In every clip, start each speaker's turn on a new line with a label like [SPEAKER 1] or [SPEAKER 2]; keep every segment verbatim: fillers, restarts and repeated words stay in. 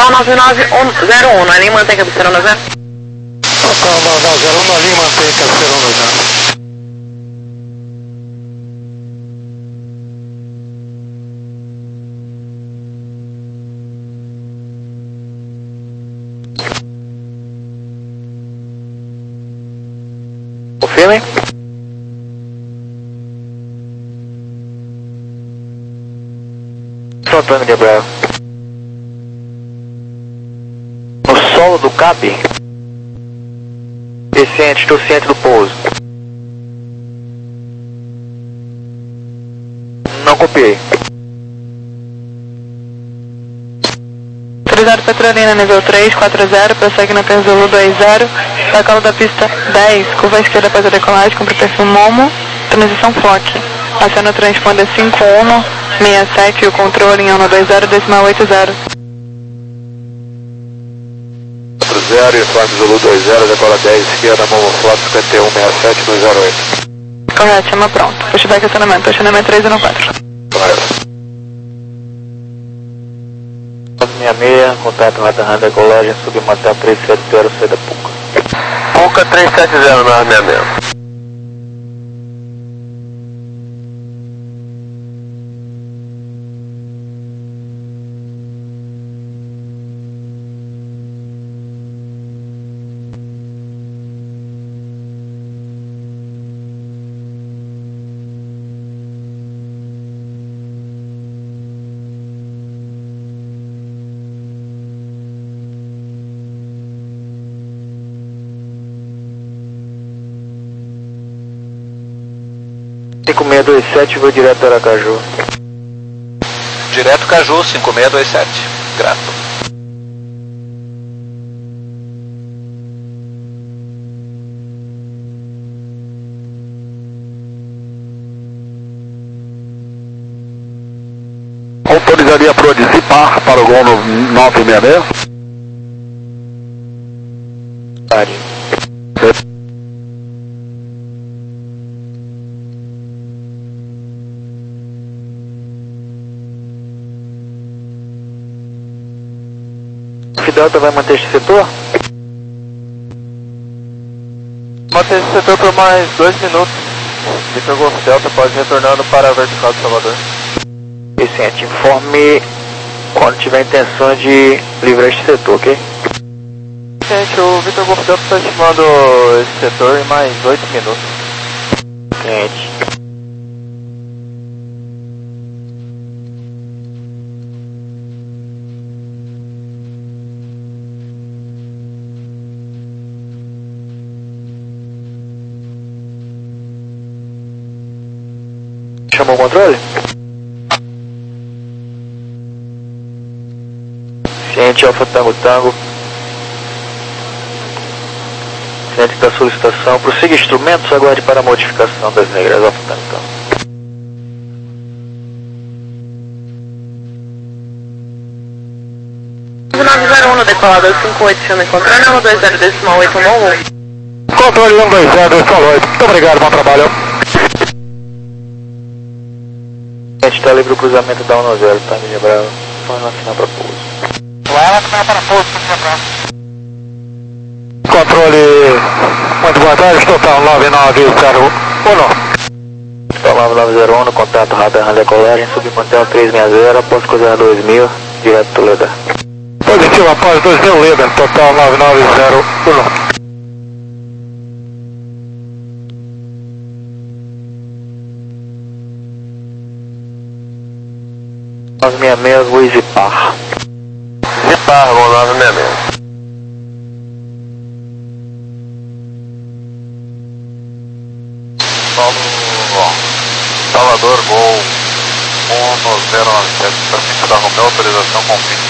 [SPEAKER 1] Total nove nove zero um, na linha mantém cabeceira no zero.
[SPEAKER 2] Total nove nove zero um, na linha mantém cabeceira no zero. Confirmem. São Antônio de Abraão. No solo do CAP. Desciente, estou ciente do pouso. Não copiei.
[SPEAKER 1] Autorizado Petrolina, nível três quatro zero, prossegue na Perzolo dois zero, decola da pista dez, curva à esquerda após a decolagem, cumpre o perfil Momo, transição F O C. Aciona o transponder cinco um seis sete e o controle em um dois zero, decimal oito zero.
[SPEAKER 2] quatro zero, informe Zulu dois zero, decola dez, esquerda, Momo Flop cinquenta e um sessenta e sete dois zero oito.
[SPEAKER 1] Correto, chama pronto. Pushback acionamento, acionamento três um quatro.
[SPEAKER 2] Correto.
[SPEAKER 3] nove seis seis, contato Rata Randa Decolagem, submotel três sete zero, saída Puca.
[SPEAKER 2] Puca três sete zero, nove seis seis.
[SPEAKER 3] cinco seis dois sete, vou direto para Aracaju.
[SPEAKER 2] Direto Caju, cinco seis dois sete. Grato. Autorizaria para o dissipar para o gol no nove seis seis?
[SPEAKER 3] Pare. Delta vai manter esse setor?
[SPEAKER 2] Manter esse setor por mais dois minutos. Victor Golf Delta pode ir retornando para a vertical de Salvador.
[SPEAKER 3] Vicente, informe quando tiver intenção de livrar este setor, ok?
[SPEAKER 2] Gente, o Victor Golf Delta está estimando esse setor em mais oito minutos.
[SPEAKER 3] Cliente. Chamou o controle? Ciente Alfa Tango Tango. Ciente da solicitação. Prossiga instrumentos, aguarde para a modificação das regras Alfa Tango Tango.
[SPEAKER 1] nove zero um no decolador cinco oito, chama encontrando um dois zero, decimal oito um.
[SPEAKER 2] Controle um dois zero, decimal oito. Muito obrigado, bom trabalho.
[SPEAKER 3] A gente está livre o cruzamento da um zero, tá, Mídia Brava? Só na final para pouso.
[SPEAKER 2] Lá ela também para pouso, Mídia Brava. Controle, muito boa tarde, total nove nove zero um.
[SPEAKER 3] Total nove nove zero um, no contato Radar Randa Decolagem, submantel três seis zero, após cruzar dois mil, direto Toledo.
[SPEAKER 2] Positivo após dois mil, Leda, total nove nove zero um.
[SPEAKER 3] nove seis seis, vou Zipar.
[SPEAKER 2] Zipar, vou nove seis seis. Salvador, gol um zero nove sete, para pista da Romeu, autorização com fim.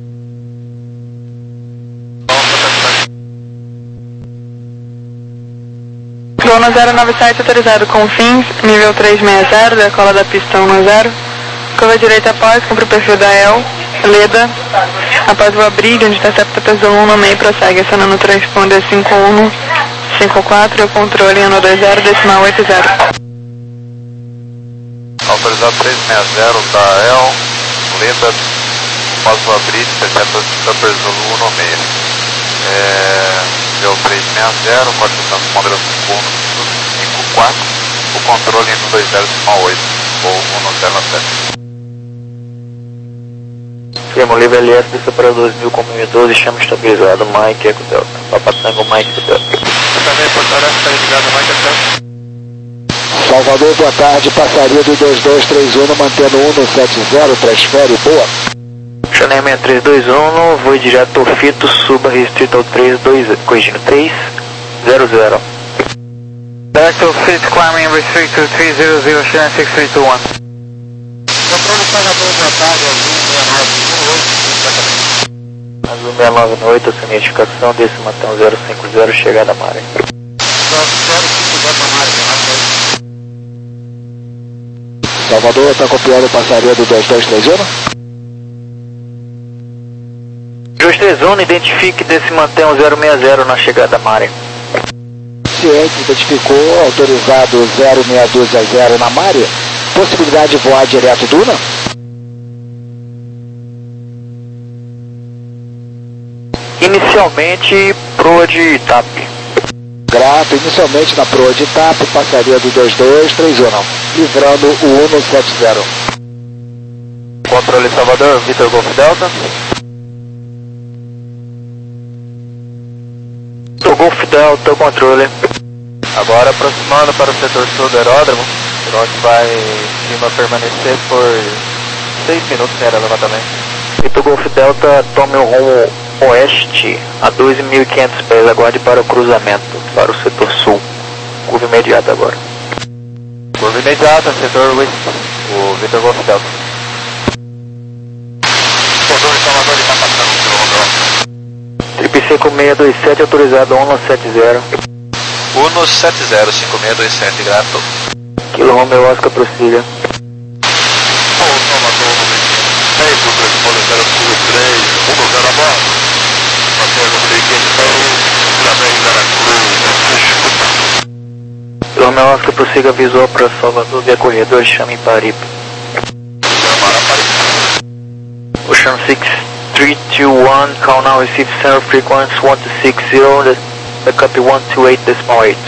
[SPEAKER 1] Zona zero nove sete autorizado com fins, nível três seis zero, decola da pista um zero. Curva direita após, cumpre o perfil da E L, Leda, após o abrir, onde intercepta a pessoa um no meio, prossegue, acionando o transponder cinco um cinco quatro e o controle em um dois zero, decimal oito zero.
[SPEAKER 2] Autorizado três seis zero da E L, Leda,
[SPEAKER 4] posso abrir, intercepta Upper Zulu um seis. É, deu três seis zero, corte de transponder cinco quatro, o controle no dois zero cinco oito, ou um zero sete.
[SPEAKER 3] Firma livre L S, desça para dois mil com mil e doze, chama estabilizado, Mike, Eco Delta. Papa Tango, Mike, Eco Delta.
[SPEAKER 4] Também, Porto Alegre, está ligado, Mike, Eco Delta.
[SPEAKER 2] Salvador, boa tarde, passaria do dois dois três um, mantendo um no sete zero, transfere, boa.
[SPEAKER 3] Chanel seis três dois um, voo direto Fito, suba restrito ao três dois, corrigindo três zero zero. Delta Fito, climbing restrict to três zero zero, Chanel seis três dois um.
[SPEAKER 2] Controle Salvador, boa tarde,
[SPEAKER 3] Azul seis nove um oito, sem identificação, desse mantém zero cinco zero, chegada a Mare.
[SPEAKER 2] Salvador, está copiando passaria do dois dois três um?
[SPEAKER 3] dois três um, identifique desse mantém zero seis zero na chegada a Mare.
[SPEAKER 2] Ciente, identificou, autorizado zero seis dois zero na Mare. Possibilidade de voar direto Duna?
[SPEAKER 3] Inicialmente, proa de T A P.
[SPEAKER 2] Grato, inicialmente na proa de T A P, passaria do dois dois três um, livrando o um no sete zero.
[SPEAKER 3] Controle Salvador, Vitor Golf Delta. Vitor Golf Delta, controle.
[SPEAKER 4] Agora aproximando para o setor sul do aeródromo, onde vai cima permanecer por seis minutos sem levantamento.
[SPEAKER 3] Vitor Golf Delta, tome o rumo oeste a dois mil e quinhentos pés, aguarde para o cruzamento, para o setor sul. Curva imediata agora.
[SPEAKER 4] Curva imediata, setor oeste, o Vitor Golf Delta. Setor Salvador está passando pelo
[SPEAKER 3] Trip cinco seis dois sete, autorizado um no sete zero.
[SPEAKER 4] um no sete zero, cinco seis dois sete, grato.
[SPEAKER 3] Kilo Romeo Oscar, prossiga.
[SPEAKER 4] Salvador, seis, o transponder zero cinco três, um zero a bordo.
[SPEAKER 3] Kilo Romeo Oscar, prossiga visual para Salvador via corredor, chame em Paripe. Ocean six three two one, call now, receive center frequency one two six zero, the copy one two eight decimal eight.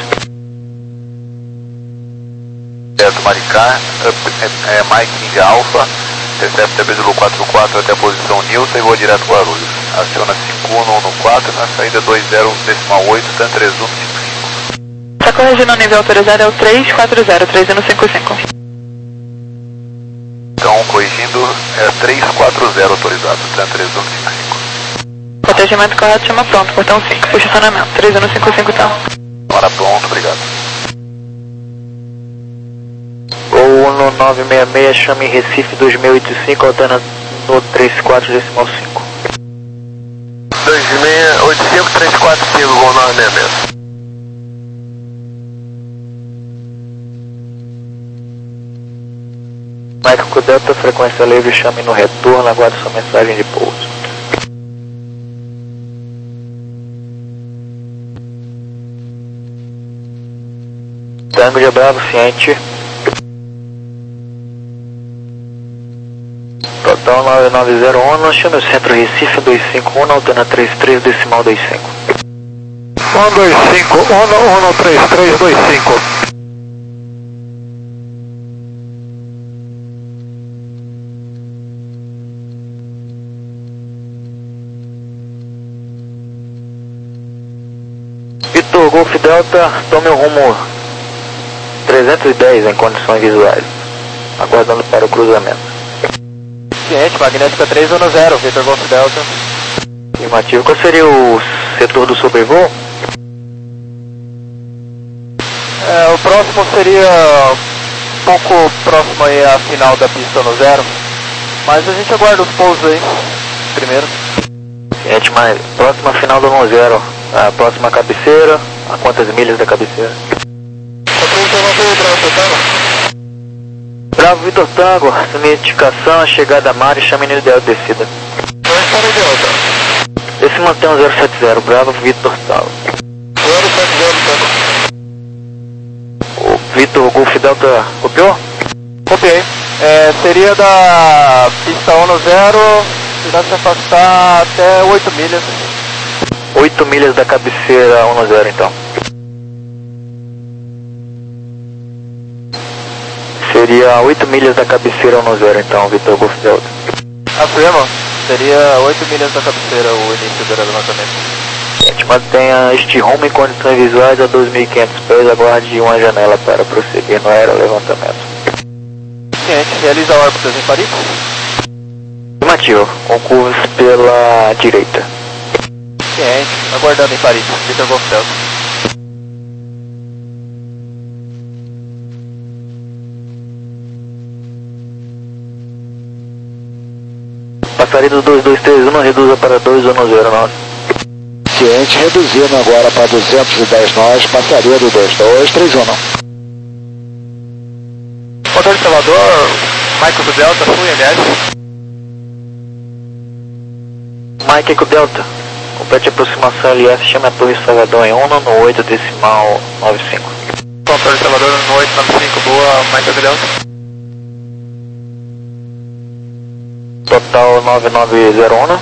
[SPEAKER 4] Certo, Maricá, é, é Mike India Alpha, recebe T B Zulu quatro quatro até a posição Nilton e vou direto para Guarulhos. Aciona cinco um no quatro, na saída dois zero decimal oito, tan três um cinco cinco.
[SPEAKER 1] Está corrigindo o nível autorizado, é o três quatro zero, três um cinco cinco.
[SPEAKER 4] Então, corrigindo, é três quatro zero autorizado, tan três um cinco cinco.
[SPEAKER 1] Protegimento correto, chama pronto, portão cinco, posicionamento, três um cinco cinco então.
[SPEAKER 4] Hora pronto, obrigado.
[SPEAKER 3] Ou no nove seis seis, chame Recife dois mil e oitenta e cinco, alterna no três quatro decimal cinco.
[SPEAKER 4] dois seis oito cinco três quatro cinco, voo nove seis seis.
[SPEAKER 3] Mike Delta, frequência livre, chame no retorno, aguarde sua mensagem de pouso. Tango de Bravo, ciente. Total nove nove zero um, chame o centro Recife dois cinco um, alterna três três decimal dois cinco.
[SPEAKER 2] um dois cinco, um um três três dois cinco.
[SPEAKER 3] Vitor Golf Delta, tome o rumo trezentos e dez em condições visuais, aguardando para o cruzamento.
[SPEAKER 2] Ciente, magnética três um zero, Vitor Golf Delta.
[SPEAKER 3] Afirmativo, qual seria o setor do sobrevoo?
[SPEAKER 2] É, o próximo seria um pouco próximo aí à final da pista no zero, mas a gente aguarda os pousos aí, primeiro.
[SPEAKER 3] Ciente, mas próxima final do no zero, a próxima cabeceira, a quantas milhas da cabeceira? Bravo Vitor Tango, minha indicação, chegada a Mare, chame no ideal de descida. Esse mantém um zero sete zero, Bravo Vitor Tango.
[SPEAKER 2] zero sete zero,
[SPEAKER 3] O Vitor Golf Delta copiou?
[SPEAKER 2] copiei. É, seria da pista um zero irá se afastar até oito milhas.
[SPEAKER 3] oito milhas da cabeceira um zero então. Seria oito milhas da cabeceira um zero então, Vitor Golf Delta.
[SPEAKER 2] Afirma, seria oito milhas da cabeceira o início do levantamento.
[SPEAKER 3] A gente mantenha este rumo em condições visuais a dois mil e quinhentos pés, aguarde uma janela para prosseguir no aerolevantamento.
[SPEAKER 2] Ciente, realiza órbitas em Paris.
[SPEAKER 3] Afirmativo, com curvas pela direita.
[SPEAKER 2] Ciente, aguardando em Paris, Vitor Golf Delta.
[SPEAKER 3] Passaria do dois dois três um, reduza para dois um zero nove.
[SPEAKER 5] Ciente, reduzindo agora para duzentos e dez nós, passaria do dois dois três um.
[SPEAKER 2] Motor de Salvador, Michael Delta, Sul, L S.
[SPEAKER 3] Mike Eco Delta, complete aproximação L S, chama a Torre Salvador em um no oito decimal nove cinco.
[SPEAKER 2] Motor de Salvador no oito nove cinco, boa, Michael Delta.
[SPEAKER 3] Total nove nove zero um.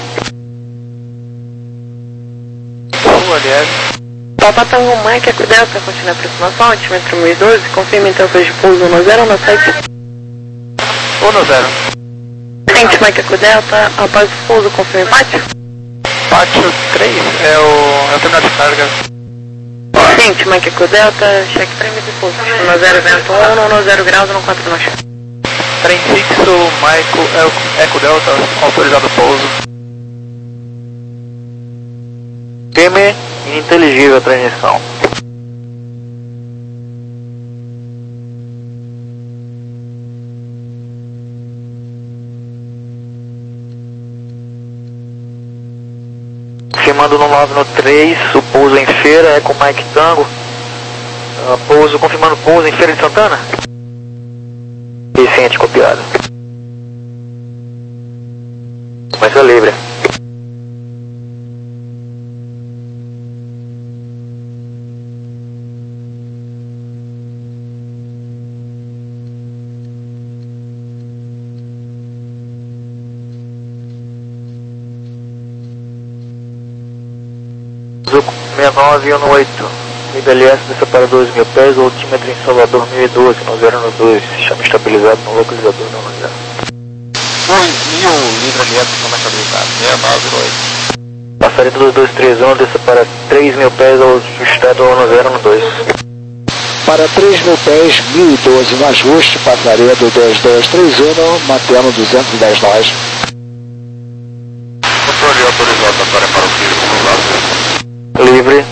[SPEAKER 2] Sul, L S.
[SPEAKER 1] Papa Tango Mike Eco Delta, continua a aproximação, altímetro mil e doze, confirma intenções de pouso um zero no site.
[SPEAKER 2] um zero.
[SPEAKER 1] Ciente, Mike Eco Delta, após o pouso, confirma empate.
[SPEAKER 2] Pátio três é o, é o terminal de carga.
[SPEAKER 1] Ciente, Mike Eco Delta, cheque prêmio de pouso, um zero vento um, um zero graus, um quatro nós.
[SPEAKER 2] Trem fixo, Michael Eco Delta, autorizado pouso.
[SPEAKER 3] Firme, ininteligível a transmissão. Confirmando no nove no três, o pouso em Feira é com Mike Tango. Uh, pouso, confirmando pouso em Feira de Santana. Vicente copiado. Começa livre. sessenta e nove e um oito, M L S desce para dois mil pés, o altímetro em Salvador mil e doze, no zero no dois, chama estabilizado no localizador não no zero.
[SPEAKER 2] dois mil, livramento, chama estabilizado, sessenta e nove e oito.
[SPEAKER 3] Passaria do dois dois três um, desce para três mil pés, ao ajustado no zero no dois.
[SPEAKER 5] Para três mil pés, mil e doze no ajuste, passaria do dois dois três um, mantendo duzentos e dez nós.
[SPEAKER 4] Controle autorizado agora para o tiro cruzado.
[SPEAKER 3] Livre.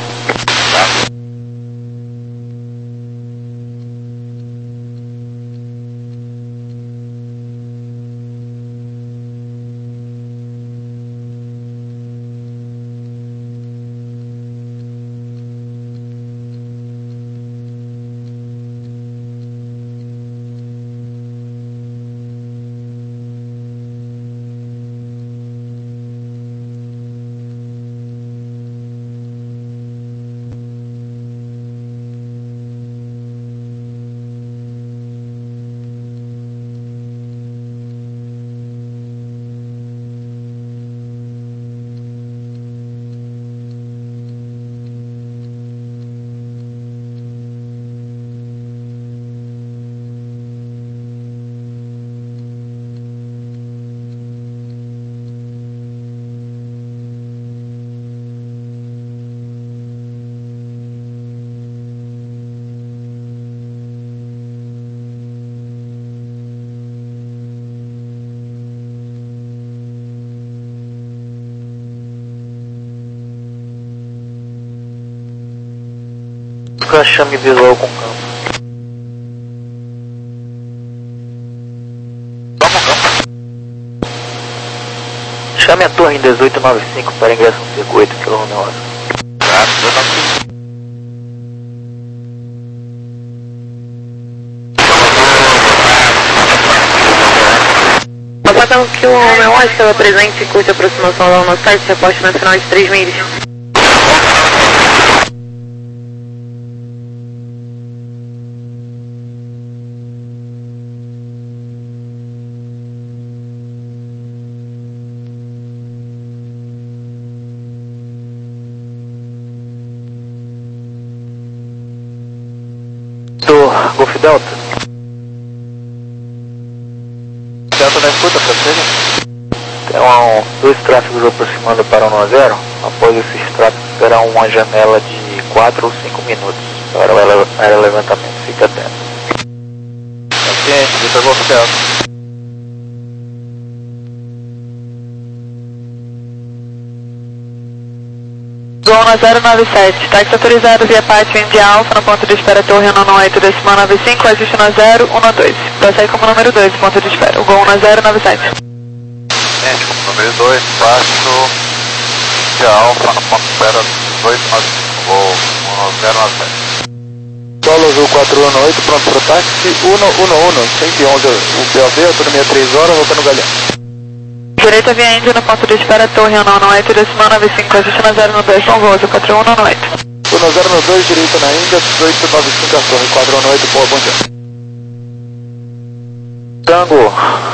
[SPEAKER 3] Chame visual com campo.
[SPEAKER 4] Vamos, campo.
[SPEAKER 3] Chame a torre em dezoito noventa e cinco para ingresso no circuito, quilômetro hora.
[SPEAKER 1] Apatão que o homem hoje estava presente e curte a aproximação lá no site, reposte na final de três milhas.
[SPEAKER 3] Golf Delta.
[SPEAKER 2] Delta na escuta, prossiga.
[SPEAKER 3] Tem um, dois tráfegos aproximando para um zero. Após esses tráfegos, terá uma janela de quatro ou cinco minutos para o ele- aerolevantamento. Fique atento.
[SPEAKER 2] Paciente, Vitor Golf Delta.
[SPEAKER 1] Gol na zero nove sete, táxi autorizado via Pátio India Alfa no ponto de espera Torre um oito decimal nove cinco, ajuste na zero um dois. Prossegue como número dois, ponto de espera. O Gol na zero nove sete.
[SPEAKER 4] Gente, como número dois, baixo, India Alfa no ponto de espera dezoito nove cinco, voo um zero nove sete.
[SPEAKER 2] Solo Azul quatro um oito, pronto para o táxi um um um, cento e onze, o P O V, autonomia três horas, voltando Galeão.
[SPEAKER 1] Direita via Índia no ponto de espera Torre um oito decimal nove cinco, ajuste na zero um dois, bom voo, quatro um um oito.
[SPEAKER 2] um zero um dois, direita na Índia, dezoito nove cinco, a Torre quatro um oito, boa, bom dia.
[SPEAKER 3] Tango,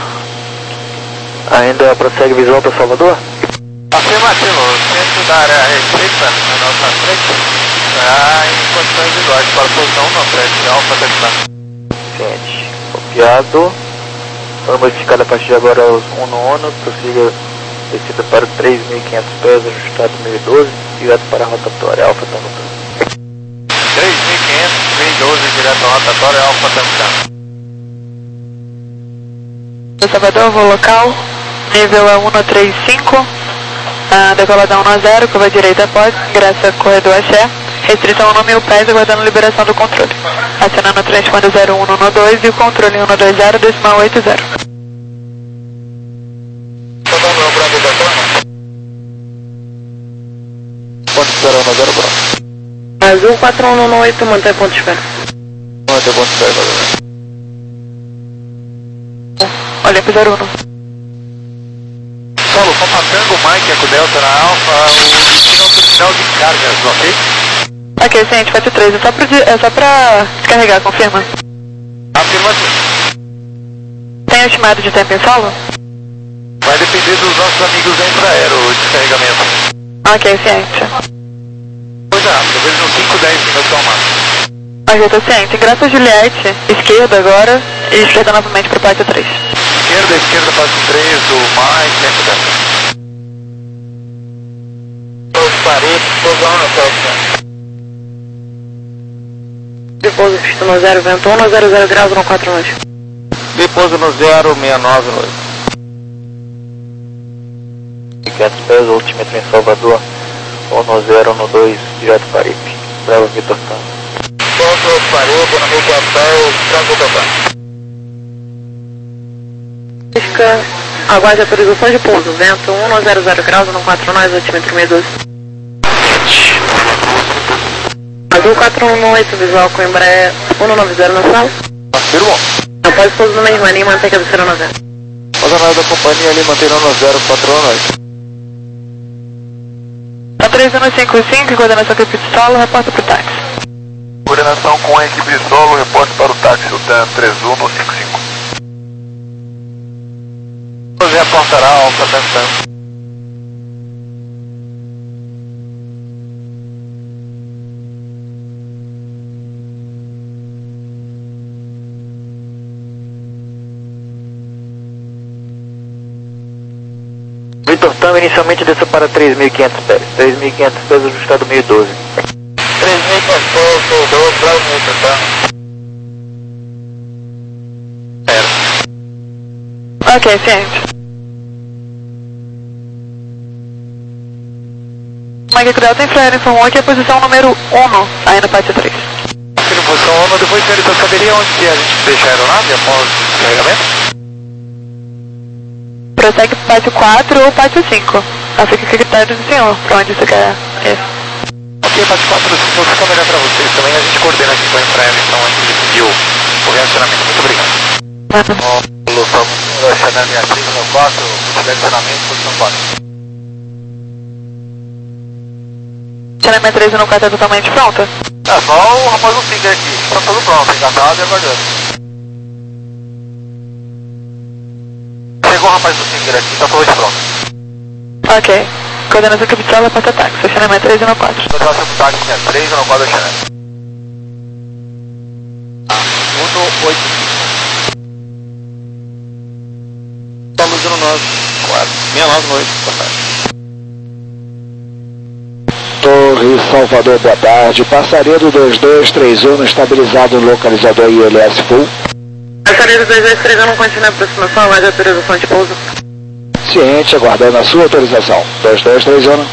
[SPEAKER 3] ainda prossegue visual para Salvador?
[SPEAKER 4] Afirmativo, o centro da área restrita na nossa frente está em condições iguais para a posição na frente, Alfa Texas.
[SPEAKER 3] Gente, copiado. Foi modificada a partir de agora os um no um, prossiga descida para três mil e quinhentos pés, ajustado mil e doze, direto para a rotatória, Alfa Tango Tango.
[SPEAKER 4] três mil e quinhentos, mil e doze, direto à rotatória, Alfa Tango.
[SPEAKER 1] Salvador, voo local, nível é um três cinco, ah, decolada um zero, curva direita após, ingresso corredor Axé, restrição a mil pés, aguardando liberação do controle. Acionando o transponder zero um um dois e o controle um dois zero decimal oito zero.
[SPEAKER 2] Ponto de espera um zero, pronto.
[SPEAKER 1] Azul quatro um um oito, mantém ponto de espera.
[SPEAKER 2] Mantém ponto de espera, valeu.
[SPEAKER 1] Olha pro zero um.
[SPEAKER 4] Solo, Papa Tango, Mike, Eco Delta na Alfa, o destino é o terminal de cargas, ok?
[SPEAKER 1] Ok, ciente, quatro três, é só pra, de- é só pra descarregar, confirma.
[SPEAKER 4] Afirmativo.
[SPEAKER 1] Tem estimado de tempo em solo?
[SPEAKER 4] Vai depender dos nossos amigos da Infraero, o descarregamento.
[SPEAKER 1] Ok, ciente.
[SPEAKER 4] Coisa rápida, vejo uns cinco, dez minutos ao máximo.
[SPEAKER 1] Ok, tô ciente. Ingresso Juliette, esquerda agora, e esquerda novamente pro Pátio três.
[SPEAKER 4] Esquerda, esquerda, fase três, do Mike, Eco Delta. Os paredes, explosão na próxima.
[SPEAKER 1] Depouso no zero, vento um, zero zero graus, no quatro nove.
[SPEAKER 2] Depouso no zero seis nove oito.
[SPEAKER 3] quinhentos pés, altímetro em Salvador, um zero um dois, direto para I P. Bravo Vitor Tango.
[SPEAKER 4] Ponto, parede, no meio do hotel, Tango Delta.
[SPEAKER 1] Fica, aguarde autorização de pouso, vento um, zero zero graus, no quatro nove, altímetro seis doze. Azul quatro um oito, visual com Embraer um nove zero na sala.
[SPEAKER 2] Afirmo.
[SPEAKER 1] Após pouso no mesmo anime, mantém cabeceira no zero.
[SPEAKER 2] Ordenado da companhia ali, mantém um zero quatro um oito.
[SPEAKER 1] A três um cinco cinco, coordenação com equipe de solo, reporta pro táxi.
[SPEAKER 4] Coordenação com a equipe de solo, reporte para o táxi, o TAN três um cinco cinco. Você reportará a Alfa Tango.
[SPEAKER 3] Vitor Tango inicialmente desceu para três mil e quinhentos pés, três mil e quinhentos pés, ajustado mil e doze.
[SPEAKER 4] três mil e quinhentos pés, dois, Bravo Vitor Tango.
[SPEAKER 1] Ok, ciente. Mike Delta Infraero informou que é a posição número um, aí no Pátio três.
[SPEAKER 4] Aqui na posição um, depois de então saberia onde que a gente deixa a aeronave após o descarregamento?
[SPEAKER 1] Prossegue pro Pátio quatro ou Pátio cinco. Ah, fica a critério do senhor, pra onde você quer ir.
[SPEAKER 4] Ok, Pátio quatro, vou ficar melhor para vocês também, a gente coordena aqui com a Infraero, então a gente decidiu o reacionamento. Muito obrigado.
[SPEAKER 1] Mano.
[SPEAKER 4] Vamos reacionar minha três no quatro, direcionamento, posição quatro.
[SPEAKER 1] Tirar três no quatro é totalmente pronta?
[SPEAKER 4] É só o rapaz do finger aqui, tá tudo pronto, engatado e aguardando. Chegou o rapaz do finger aqui, tá tudo pronto.
[SPEAKER 1] Ok. Coordenação capital, porta táxi. Estacionamento três no quatro.
[SPEAKER 4] Coordenação táxi, três no quatro, Xané.
[SPEAKER 2] oito. Estamos no nove quatro, seis nove oito, boa tarde.
[SPEAKER 5] Torre Salvador, boa tarde. Passaredo dois dois três um estabilizado no localizador I L S Full.
[SPEAKER 1] Passaredo dois dois três um não continua a aproximação, mais autorização de pouso.
[SPEAKER 5] Ciente, aguardando a sua autorização. dois dois três um.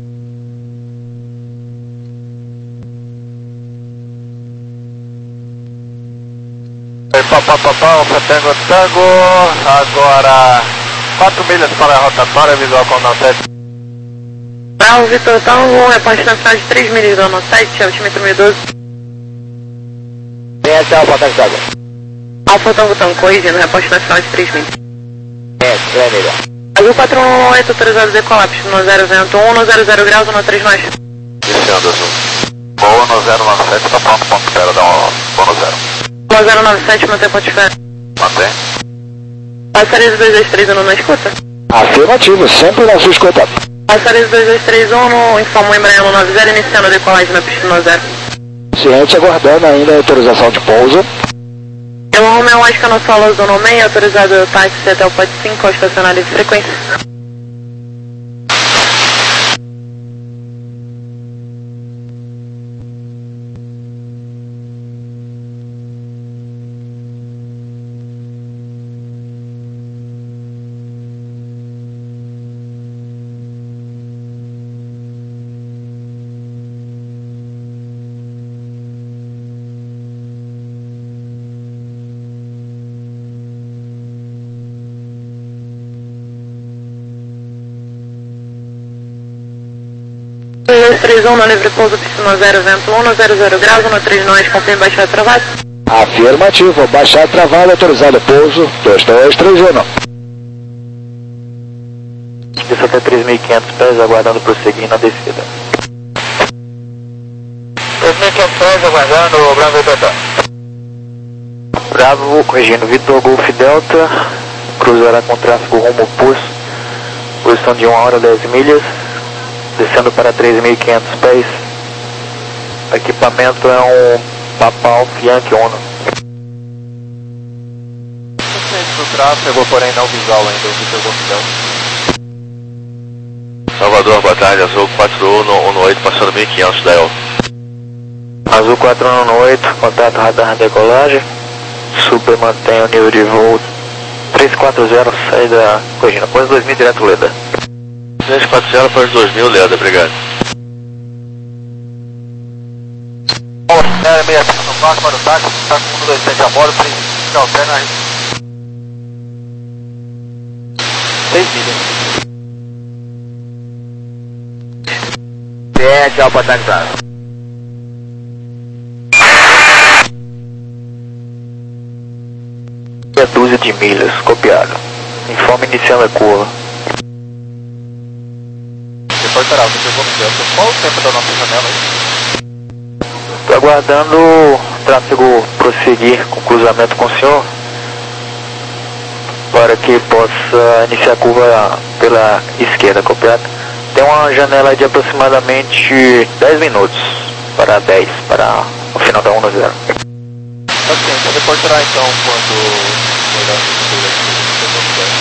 [SPEAKER 4] Papapá, Tango Tango, agora quatro milhas para a rotatória, visual com nove sete.
[SPEAKER 1] Bravo, Vitor Tango, reposte nacional de três milhas do ano sete, altímetro mil e doze.
[SPEAKER 5] Ciente, Alfa Tango Tango.
[SPEAKER 1] Alfa Tango Tango, corrigindo, reposte nacional de três milhas.
[SPEAKER 5] Ciente, Glenilha.
[SPEAKER 1] Azul quatro um oito, autorizado decolar, no zero vento um, no zero zero graus, no três nós.
[SPEAKER 4] Descendo, Azul. Boa no zero nove sete, está pronto, ponto espera, dá um boa no zero.
[SPEAKER 1] no zero nove sete, mantém ponto de fé.
[SPEAKER 4] Mantém.
[SPEAKER 1] Passaredo dois dois três um na escuta.
[SPEAKER 5] Afirmativo, sempre na sua escuta.
[SPEAKER 1] Passaredo dois dois três um, no, informou Embraer no nove zero, iniciando a decolagem na pista no zero.
[SPEAKER 5] Ciente, aguardando ainda a autorização de pouso.
[SPEAKER 1] Eu Romeo Oscar no solo do Nomei, autorizado o táxi até o P O T cinco, ao estacionar de frequência. dois dois três um, no livre pouso, pista no zero, vento um, no zero zero graus, no três nós, confirme baixar travado.
[SPEAKER 5] Afirmativo, baixar travado, autorizado pouso, dois dois três um.
[SPEAKER 3] Desça até três mil e quinhentos pés, aguardando prosseguir na descida.
[SPEAKER 4] três mil e quinhentos pés, aguardando, Bravo Delta.
[SPEAKER 3] Bravo, corrigindo, Vitor Golf Delta, cruzará com tráfego rumo oposto, posição de uma hora, dez milhas, descendo para três mil e quinhentos pés. O equipamento é um Papal Yankee Uno.
[SPEAKER 2] Do tráfego, porém não visual ainda, o Vitor Golf Delta.
[SPEAKER 4] Salvador, boa tarde, Azul quatro um um oito, passando mil e quinhentos da E L.
[SPEAKER 3] Azul quatro um um oito, contato radar decolagem. Super mantém o nível de voo três quatro zero, saída corrigindo, após dois mil direto Leda.
[SPEAKER 4] três quatro zero para os dois mil, Leda, obrigado. Bom, é meia cinco no quatro para o táxi, está com um dois sete a bordo, princípio alterna.
[SPEAKER 2] seis milhas.
[SPEAKER 4] Ciente, Alfa Tango Tango.
[SPEAKER 3] Meia dúzia de milhas, copiado. Informe iniciando a curva.
[SPEAKER 2] Reportará o Vitor Golf Delta. Qual o tempo da nossa janela aí?
[SPEAKER 3] Estou aguardando o tráfego prosseguir com cruzamento com o senhor, para que possa iniciar a curva pela esquerda, copiado. Tem uma janela de aproximadamente dez minutos para dez, para o final da um no zero.
[SPEAKER 2] Ok, então reportará então quando for a estrutura aqui do Vitor Golf Delta.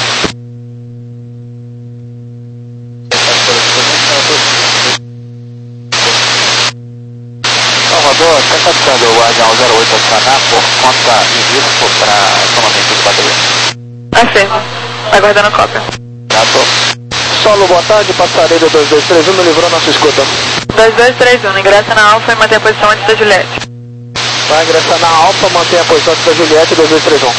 [SPEAKER 4] Salvador, está captando o Guardião zero oito Saná por conta e risco para tomamento de bateria.
[SPEAKER 1] Afirma. Aguardando a cópia.
[SPEAKER 4] Gato.
[SPEAKER 5] Solo, boa tarde, passaredo dois dois três um, me livrou na sua escuta.
[SPEAKER 1] dois dois três um, ingressa na Alfa e mantém a posição antes da Juliette.
[SPEAKER 5] Vai ingressar na Alfa, mantém a posição da Juliette, dois dois três um.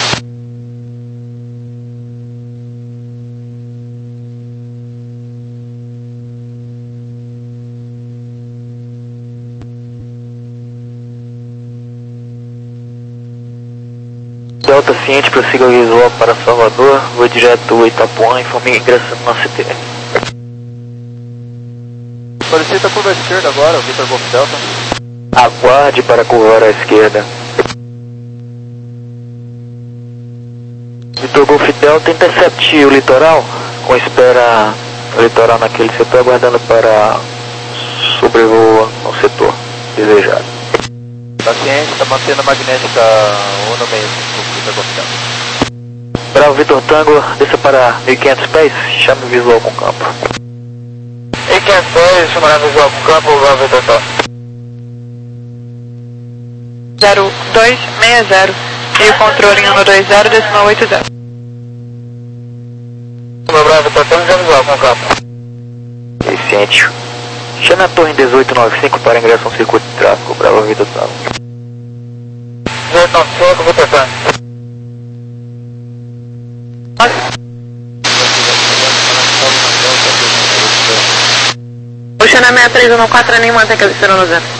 [SPEAKER 3] Delta ciente, prossiga visual para Salvador, vou direto Itapuã, informe ingressando na C T.
[SPEAKER 2] Solicita a curva esquerda agora, o Vitor Golf Delta.
[SPEAKER 3] Aguarde para curvar à esquerda. Vitor Golf Delta, intercepte o litoral, com espera o litoral naquele setor, aguardando para sobrevoo no setor desejado.
[SPEAKER 2] Paciente, está mantendo a magnética um no meio, está confiando.
[SPEAKER 3] Bravo Vitor Tango, desça para mil e quinhentos pés, chame visual com campo.
[SPEAKER 2] mil e quinhentos pés, chama visual com campo, Bravo Vitor Tango.
[SPEAKER 1] zero dois seis zero e o controle em um dois zero, decimal oito zero.
[SPEAKER 2] Bravo Vitor Tango, já visual com campo.
[SPEAKER 3] Eficiente. Chame a torre dezoito noventa e cinco para ingresso a um circuito de tráfego, Bravo Vitor Tango.
[SPEAKER 2] dezoito noventa e cinco, Vitor Tango.
[SPEAKER 1] O Xana seis três um quatro, nem mantém aquele zero no zero.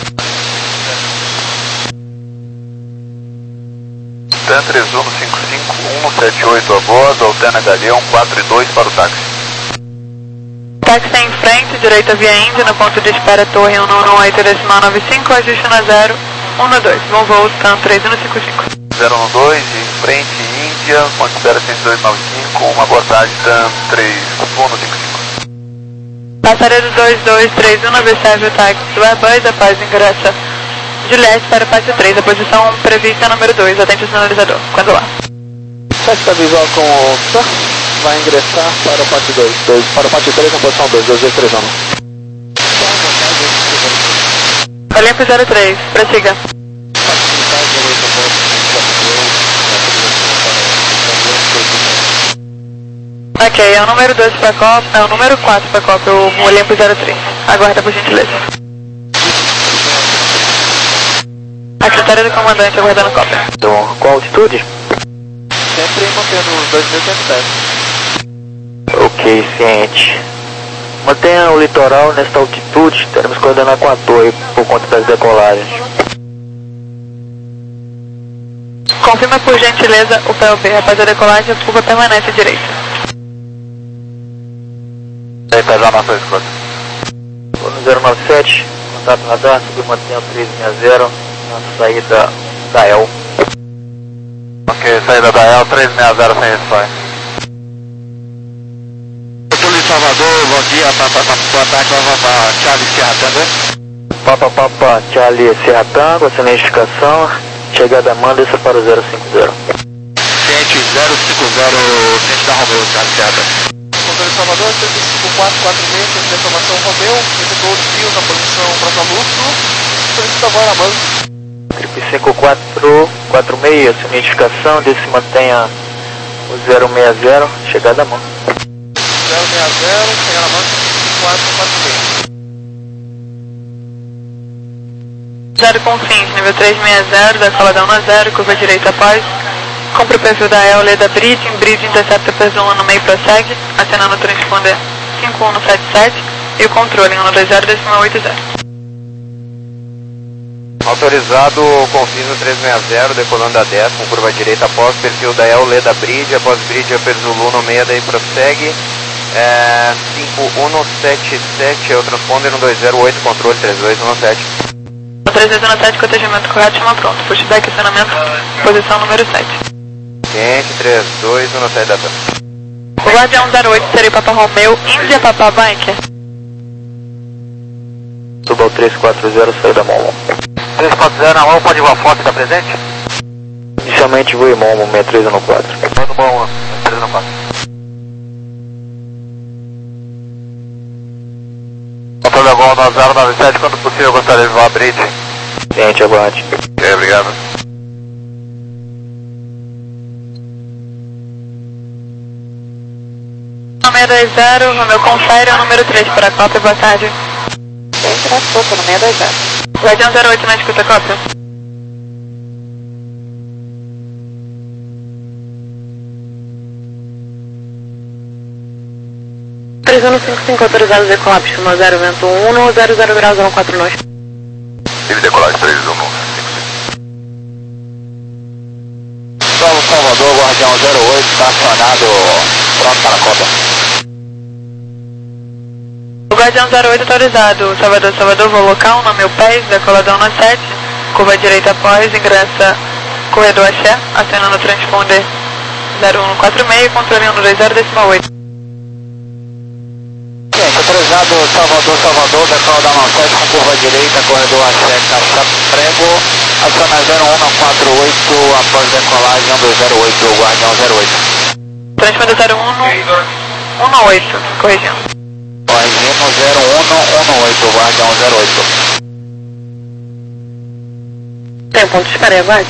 [SPEAKER 4] TAN três um cinco cinco um sete oito a bordo, alterna Galeão quatro e dois para o táxi.
[SPEAKER 1] Táxi em frente, direita via Índia, no ponto de espera torre um um oito decimal nove cinco, ajuste na zero um dois, bom voo, TAN três um cinco cinco.
[SPEAKER 4] zero um dois, em frente, Índia, ponto de espera cento e dois nove cinco, uma boa tarde, TAN três um cinco cinco.
[SPEAKER 1] Passaredo dois dois três um, observe o táxi do Airbus, após ingressa Juliette para o pátio três, a posição prevista é número dois, atente o sinalizador, quando lá.
[SPEAKER 5] Táxi visual com o Sam, vai ingressar para o pátio dois, dois para o pátio três na posição dois, dois dois três um.
[SPEAKER 1] Olimpo zero três, prossiga. Ok, é o número dois para a Copa, é o número quatro para a Copa, o Olimpo zero três. Aguarda por gentileza. A secretária do comandante aguardando a Copa.
[SPEAKER 3] Então, qual altitude?
[SPEAKER 2] Sempre mantendo os dois mil e quinhentos pés.
[SPEAKER 3] Ok, ciente. Mantenha o litoral nesta altitude, teremos que coordenar com a torre por conta das decolagens.
[SPEAKER 1] Confirma por gentileza o P L B, após a decolagem a curva permanece à direita.
[SPEAKER 4] Aí tá já na sua escolha.
[SPEAKER 3] No zero nove sete, contato radar, subiu mantenha o três seis zero, na saída da E L.
[SPEAKER 4] Ok, saída da E L três seis zero sem resposta.
[SPEAKER 2] Túlio Salvador, bom dia, boa tarde, para Charlie Serra Tango.
[SPEAKER 3] Papa Papa Charlie Serra Tango, excelente indicação, chegada Amanda, para o zero cinco zero.
[SPEAKER 2] Ciente zero cinco zero, ciente da Romeu, Charlie Serra Tango. Controle Salvador, cento e cinco quatro quatro seis, centro de informação Romeu, detectou o desvio na posição próxima Lúcio, solicita a voz na mão.
[SPEAKER 3] Trip cinco quatro quatro seis, excelente indicação, desse mantenha o zero seis zero, chegada a mão.
[SPEAKER 2] zero seis zero, chega na mão, quatro quatro seis.
[SPEAKER 1] Zero com fins, nível três seis zero, da cola da um zero, curva direita após. Compre o perfil da E L da Bridge, em Bridge intercepta P um no meio prossegue, acenando o transponder cinco um sete sete e o controle em um dois zero decimal oito zero.
[SPEAKER 2] Autorizado com fins no três seis zero, decolando a dez, com curva direita após perfil da E L da Bridge, após Bridge P Zulu no meio, daí prossegue. É, cinco um sete sete é o transponder um dois zero oito, controle três dois um sete.
[SPEAKER 1] três dois um sete, cotejamento correto, chama pronto. Pushback, acionamento, posição número sete.
[SPEAKER 2] Ciente três dois um sete da TAM.
[SPEAKER 1] O Guardião zero oito seria Papa Romeu, Índia Papa Biker.
[SPEAKER 3] Suba ao três quatro zero, saída Momo.
[SPEAKER 4] três quatro zero na mão, pode voar foto, está presente?
[SPEAKER 3] Inicialmente voo em Momo, seis três um quatro.
[SPEAKER 4] Todo bom, seis três um quatro. Controle Agol nove zero nove sete, quando possível gostaria de voar a Bridge.
[SPEAKER 3] Ciente, aguarde.
[SPEAKER 4] Ok, obrigado.
[SPEAKER 1] seis dois zero, Romeu confere, é o número três para a Copa, boa tarde.
[SPEAKER 6] Gente, na escuta, no seis dois zero.
[SPEAKER 1] Guardião zero oito na escuta, Copa. três um cinco cinco autorizado decolar, pista zero, vento um, zero zero graus, um quatro nós.
[SPEAKER 4] Tive decolagem três um cinco cinco.
[SPEAKER 2] Salvo Salvador, Guardião zero oito, está acionado, pronto para a Copa.
[SPEAKER 1] O Guardião zero oito autorizado, Salvador, Salvador, voo local, nome pés, decoladão na sete, curva direita após, ingressa corredor axé, acionando o transponder zero um quatro seis, controle um dois zero decimal oito.
[SPEAKER 2] Ciente, três Autorizado Salvador, Salvador, decola da Malsete com curva direita, corredor A sete, Caixa Prego, aciona zero um quatro oito, após decolagem um dois zero oito, Guardião zero oito.
[SPEAKER 1] Transmanda zero um um oito, corrigindo.
[SPEAKER 2] Corrigindo zero um um oito, Guardião zero oito.
[SPEAKER 1] Tem um ponto de espera, aguarde.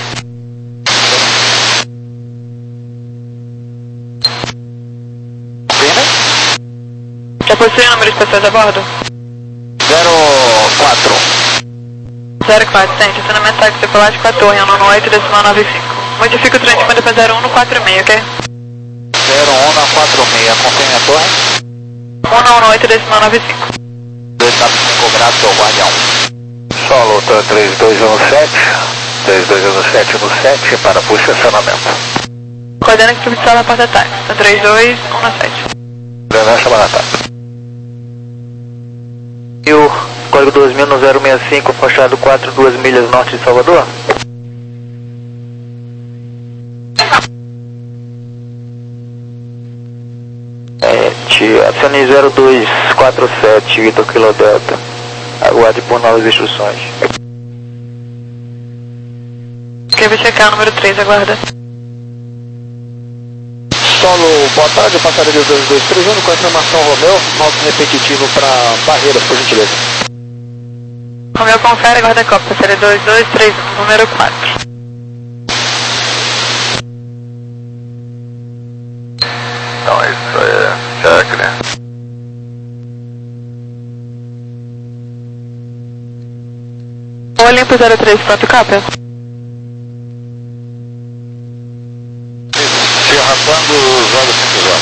[SPEAKER 1] Já possui o número de pessoas a bordo?
[SPEAKER 2] zero quatro.
[SPEAKER 1] zero quatro, tem. Estacionamento táxi decolagem com a torre, um nove oito, decimal nove cinco. Modifica o transponder para zero um quatro seis, ok?
[SPEAKER 2] zero um quatro seis, confirme a torre.
[SPEAKER 1] um nove oito, decimal nove cinco.
[SPEAKER 2] dois quatro cinco, grato, Guardião.
[SPEAKER 3] Solo três dois um sete, três dois um sete no sete para posicionamento.
[SPEAKER 1] Coordena que substituição na porta táxi, três dois um sete.
[SPEAKER 3] Nessa barata. E o código dois mil no zero seis cinco, afastado quatro, duas milhas norte de Salvador. É, te acione zero dois quatro sete, Vitor Kilo Delta. Aguarde por novas instruções.
[SPEAKER 1] Ok, vou checar o número três, aguarda.
[SPEAKER 5] Solo, boa tarde, passageiro dois dois três um, com a informação Romeu, nosso repetitivo para Barreiras, por gentileza.
[SPEAKER 1] Romeu confere, aguarda a copa, série dois dois três um, número quatro.
[SPEAKER 4] Então isso é check, né?
[SPEAKER 1] O Olimpo zero três, pronto, capa.
[SPEAKER 4] Derrapando zero cinco zero.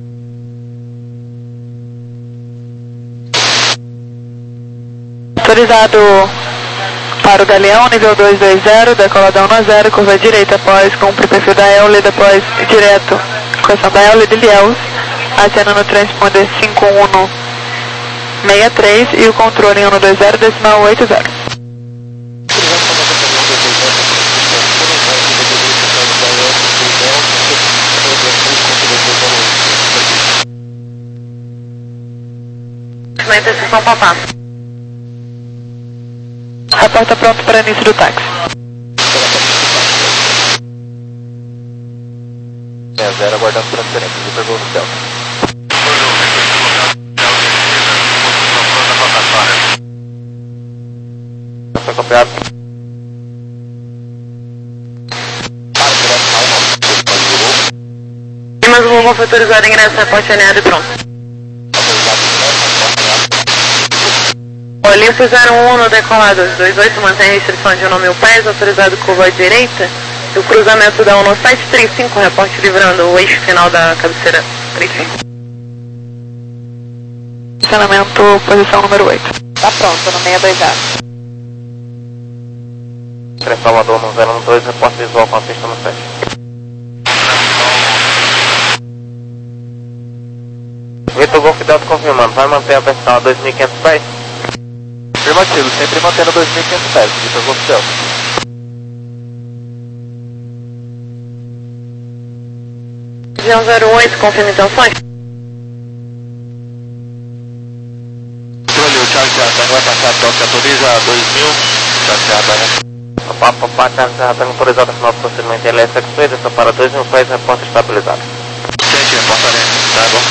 [SPEAKER 1] Autorizado para o Galeão, nível dois dois zero, decolada um zero, curva direita após, cumpre o perfil da Euler, depois direto, correção da Euler de Liels, acionando o transponder cinco um seis três e o controle em um dois zero, decimal oito zero. Na interseção Papá. Reporta pronto para início do táxi.
[SPEAKER 3] É zero, aguardando transferência do pergunto do Delta. Foi copiado.
[SPEAKER 1] E mais um voo autorizado, ingresso, reporte alinhado e pronto. Olimpo zero um no decolado dois oito, mantém a restrição de um mil pés, autorizado curva à direita. E o cruzamento da um sete três cinco, reporte livrando o eixo final da cabeceira três cinco. Posicionamento, posição número oito. Tá pronto, no seis dois zero.
[SPEAKER 3] três Salvador no zero um dois, reporte visual com a pista no sete. Vitor Golf Delta confirmando, vai manter a versão a dois mil e quinhentos pés? Afirmativo, sempre mantendo dois mil e quinhentos pés, Vitor Golf Delta.
[SPEAKER 1] Região zero oito, confirma intenções.
[SPEAKER 4] Controle, o Charlie Serra vai passar a troca, autoriza dois mil, Charlie Serra, né?
[SPEAKER 3] Papá, papá, Charlie Serra está autorizado a final do procedimento L S X três, essa para dois mil pés, reporte estabilizado.
[SPEAKER 4] Gente, reportaremos, tá bom?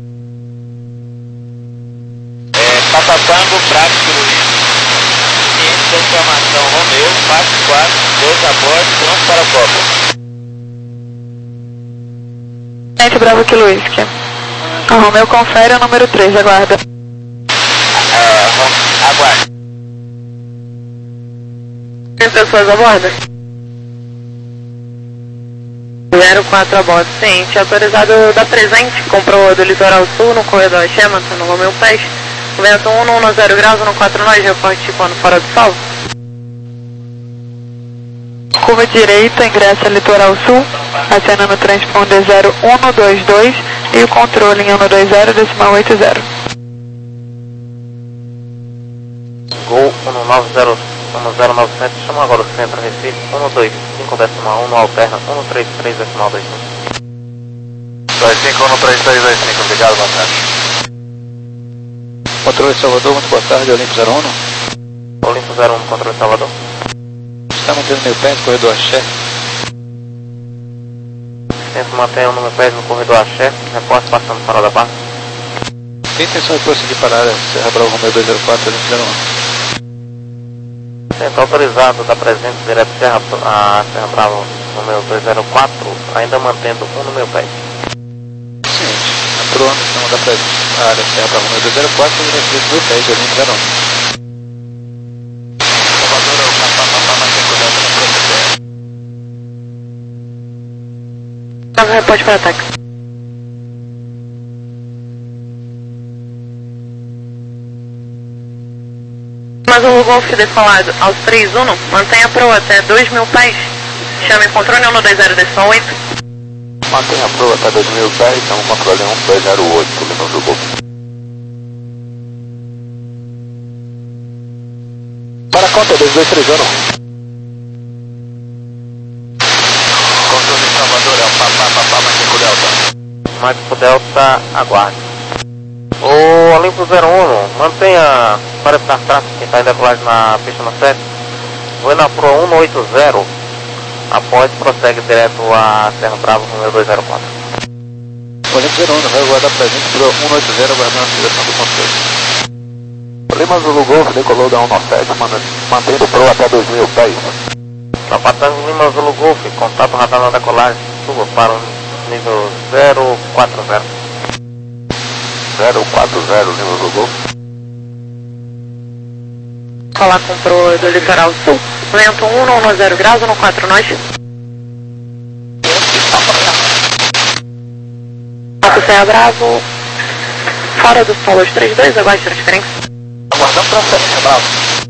[SPEAKER 2] Papa Tango, Bravo Luiz. Ciência da informação Romeu, quatro quatro, dois a bordo, pronto para a Copa.
[SPEAKER 1] Gente, Bravo que Luiz. Que... O Romeu confere o número três, aguarda.
[SPEAKER 2] Uh, aguarde.
[SPEAKER 1] Tem pessoas a bordo? zero quatro a bordo. Ciente, autorizado da presente, comprou do Litoral Sul no corredor Shemanton, no Romeu Peixe. Vento um no zero graus, no quatro nove, reporte quando fora do sol. Curva direita, ingressa Litoral Sul, acionando o transponder zero um dois dois e o controle em um dois zero, decimal oito zero.
[SPEAKER 3] Gol um nove zero nove sete, chama agora o centro, Recife, um dois cinco decimal um, no alterna, um três três decimal dois cinco.
[SPEAKER 4] dois cinco um três três dois cinco, obrigado, boa tarde.
[SPEAKER 5] Controle Salvador, muito boa tarde, Olimpo zero um.
[SPEAKER 3] Olimpo zero um, controle Salvador.
[SPEAKER 5] Está mantendo meu pé no corredor Axé.
[SPEAKER 3] Tento manter o número dez no corredor Axé, repórter passando fora da barra.
[SPEAKER 5] Tem intenção de prosseguir para a área Serra Bravo Romeo dois zero quatro, Olimpo zero um.
[SPEAKER 3] Centro autorizado da presença direto Serra, a Serra Bravo Romeo dois zero quatro, ainda mantendo um no meu pé.
[SPEAKER 5] Seguinte, entrou no sistema da presença a área Serra Bravo Romeo dois zero quatro, diretriz do meu pé, de Olimpo zero um.
[SPEAKER 2] Salvador, o papá, papá, mantém cuidado na frente.
[SPEAKER 1] Nova reporte para ataque. Mas o Golf decolado aos três um, mantenha a proa até dois mil pés. Chame controle um dois zero decimal oito.
[SPEAKER 4] Mantenha a proa até dois mil pés, estamos controle um dois zero oito, Lima do Golf.
[SPEAKER 5] Para a conta, dois dois três zero.
[SPEAKER 2] Controle Salvador, é o papá, papá, mantém com o Delta.
[SPEAKER 3] Mike Delta, aguarde. O Olimpo zero um, mantenha para evitar tráfego, quem está em decolagem na pista no sete. Vou na proa um oito zero, após prossegue direto a Serra Bravo Romeo dois zero quatro.
[SPEAKER 5] Olimpo zero um, vai aguardar presente para um oito zero, aguardando a direção do controle.
[SPEAKER 4] Lima Zulu Golf decolou da um nove sete, mantendo proa até dois mil pés.
[SPEAKER 3] Papatango Lima Zulu Golf, contato radar na decolagem, suba para o nível zero quatro zero.
[SPEAKER 4] zero quatro zero, Lima Zulu Golf.
[SPEAKER 1] Falar com proa do litoral sul. Vento um não um zero graus, um quatro nós. Papo Serra Bravo. Fora do solo três dois, aguarde transferência.
[SPEAKER 2] Aguardando para Serra Bravo.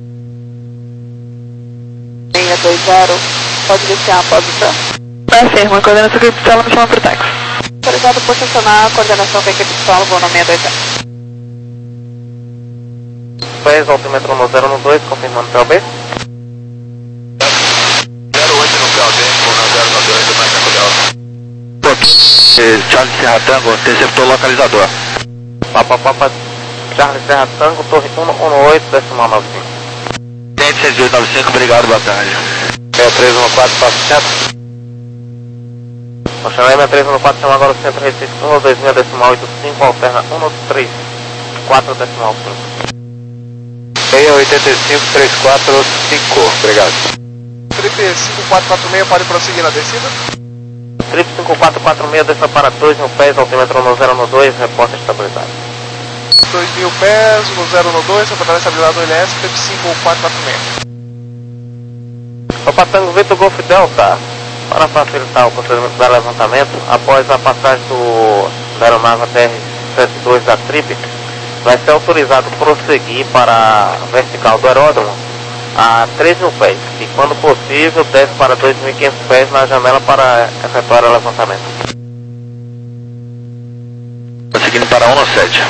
[SPEAKER 6] seis dois zero, pode descer a posição.
[SPEAKER 1] Afirma, a coordenação que equipe solo me chama pro táxi.
[SPEAKER 6] Autorizado por estacionar a coordenação com a equipe solo, voo no seis dois zero.
[SPEAKER 3] Pés, altímetro no zero um dois, confirmando P O B.
[SPEAKER 2] zero oito no P O B, com zero nove dois, mantém com o Delta.
[SPEAKER 5] Charles Serra Tango, interceptor localizador.
[SPEAKER 3] Papa Papa Charles Serra Tango, torre um um oito, decimal nove cinco.
[SPEAKER 5] Tente seis dois nove cinco, obrigado, boa tarde.
[SPEAKER 3] seis três um quatro, passo centro. Ocean seis três um quatro, chama agora o centro Recife um dois seis decimal oito cinco, alterna um três quatro decimal cinco.
[SPEAKER 4] seis oito cinco três quatro cinco, obrigado.
[SPEAKER 2] Trip cinco quatro quatro seis, pode prosseguir na descida.
[SPEAKER 3] Trip cinco quatro quatro seis, desça para dois mil pés, altímetro no zero um dois, reporta estabilidade.
[SPEAKER 2] dois mil pés, no zero um dois, reportar a estabilidade do L S, Trip cinco quatro quatro seis.
[SPEAKER 3] Papatango Vitor Golf Delta, para facilitar o procedimento de levantamento, após a passagem do, da aeronave T R setenta e dois da Trip, vai ser autorizado prosseguir para a vertical do aeródromo a três mil pés e, quando possível, desce para dois mil e quinhentos pés na janela para efetuar o levantamento.
[SPEAKER 5] Seguindo para um nove sete.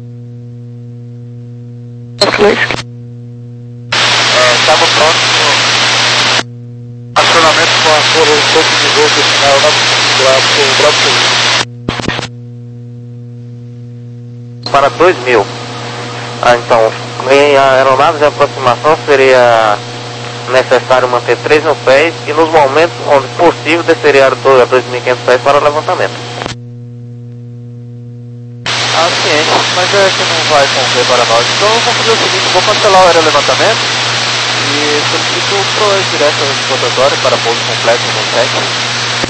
[SPEAKER 2] É, estamos prontos no acionamento com a força do topo de voo destinado lá para o Bravo Sul.
[SPEAKER 3] Para dois mil. Ah, então, em aeronaves de aproximação seria necessário manter três mil pés e, nos momentos onde possível, desceria a dois mil e quinhentos pés para o levantamento.
[SPEAKER 2] Ah, ciente, mas é que não vai conver para nós. Então eu vou fazer o seguinte, vou cancelar o aerolevantamento e solicito proa direta rotatória para pouso completo no sete.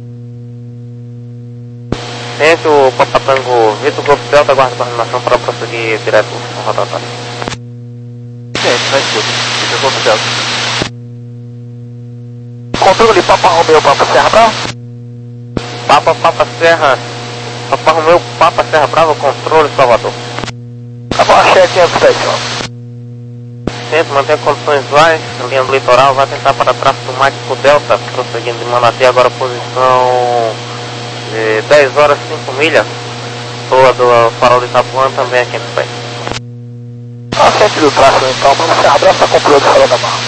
[SPEAKER 3] Ciente, o Papatango Vitor Golf Delta aguarda a coordenação para prosseguir direto no rotatório.
[SPEAKER 2] Ciente, vai tudo. Fica com o Delta.
[SPEAKER 5] Controle Papa Romeo, Papa Serra Bravo.
[SPEAKER 3] Papa Papa Serra, Papa Romeo, Papa Serra Brava, controle Salvador.
[SPEAKER 5] Axé quinhentos e sete, ó.
[SPEAKER 3] Centro, mantém condições vai, na linha do litoral, vai tentar para trás do Mike pro Delta, prosseguindo de Manatee, agora posição de dez horas cinco milhas, proa do farol de Itapuã, também aqui no pé.
[SPEAKER 5] Assente do tráfego então, para Serra Brava está com o piloto do farol da barra.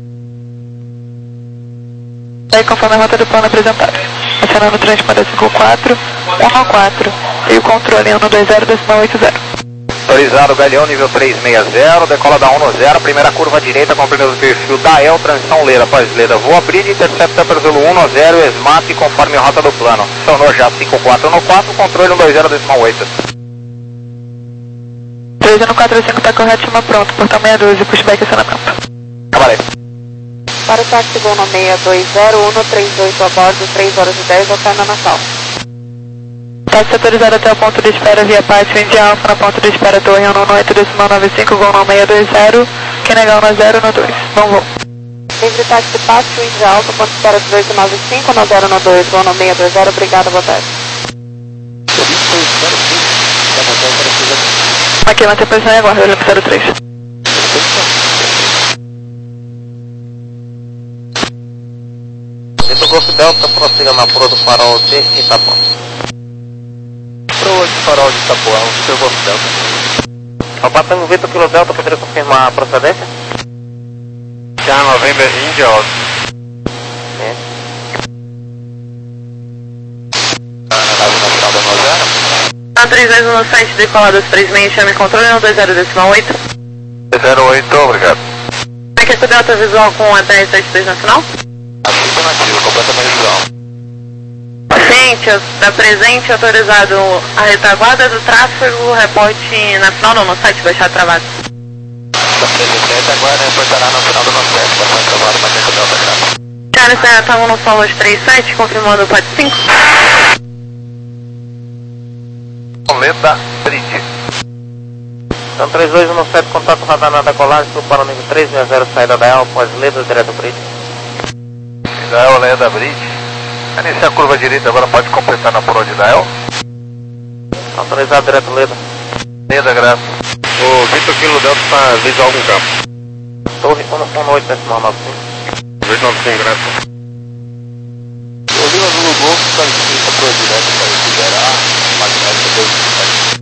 [SPEAKER 1] Aí conforme a rota do plano apresentado. Acionando o transponder cinco quatro um quatro e o controle um dois zero decimal oito zero.
[SPEAKER 3] Autorizado Galeão, nível trezentos e sessenta, decola da um no zero, primeira curva direita, cumprimento do perfil da E L, transição Leda, após Leda, voa bridge, intercepta pelo um no zero, S M A P conforme a rota do plano. Sonor já cinco quatro no quatro, controle um dois zero decimal oito.
[SPEAKER 1] treze no quatro cinco está correto, chama pronto, portão meia dúzia, pushback acionamento.
[SPEAKER 3] Cavalei.
[SPEAKER 6] Para o táxi Gol no seis dois zero, um três oito a bordo, três horas e dez, alterna na sala.
[SPEAKER 1] Táxi autorizado até o ponto de espera via Pátio India Alfa, na ponto de espera Torre um no oito decimal nove cinco, Gol no seis dois zero, que negar no zero no dois. Bom voo.
[SPEAKER 6] Livre táxi Pátio India Alfa, ponto de espera dezoito nove cinco, no zero no dois, Gol no seis dois zero, obrigado, boa tarde.
[SPEAKER 1] Aqui, manter posição e aguarda, olhando zero três.
[SPEAKER 3] Vitor Golf Delta, prossiga na proa do farol de Itapuã. Proa de farol de Itapuã, Vitor Golf Delta. Ao Patango Vitor Kilo Delta, poderia confirmar a procedência? Já, November India, ó. É.
[SPEAKER 1] A três dois um no site, decolada três seis, chame controle no dois zero decimal oito.
[SPEAKER 4] zero oito, obrigado.
[SPEAKER 1] Como é que é o delta visual com a D R sete três nacional?
[SPEAKER 4] Afirmativo, completamente visual.
[SPEAKER 1] Paciente, está presente, autorizado a retaguarda do tráfego, reporte nacional, não, no site, baixar travado.
[SPEAKER 4] Está presente, agora reportará no final do nosso teste, para mais travado, mas é o delta grave.
[SPEAKER 1] Charles, estamos no solo três sete, confirmando o pad cinco.
[SPEAKER 4] Leda Bridge.
[SPEAKER 3] Então três dois um no sete, contato radar na decolagem, sul para o nível três seis zero, saída da E L, após Leda, direto Bridge.
[SPEAKER 4] Da E L, Leda Bridge. Iniciar a curva direita, agora pode completar na proa de da E L.
[SPEAKER 3] Autorizado direto Leda.
[SPEAKER 4] Leda, graça. O Vitor Kilo Delta está visual com campo.
[SPEAKER 3] Torre um um oito decimal nove cinco.
[SPEAKER 4] dois nove cinco, graça. O Lima do Golf está em a proa direta para liberar magnética dois sete.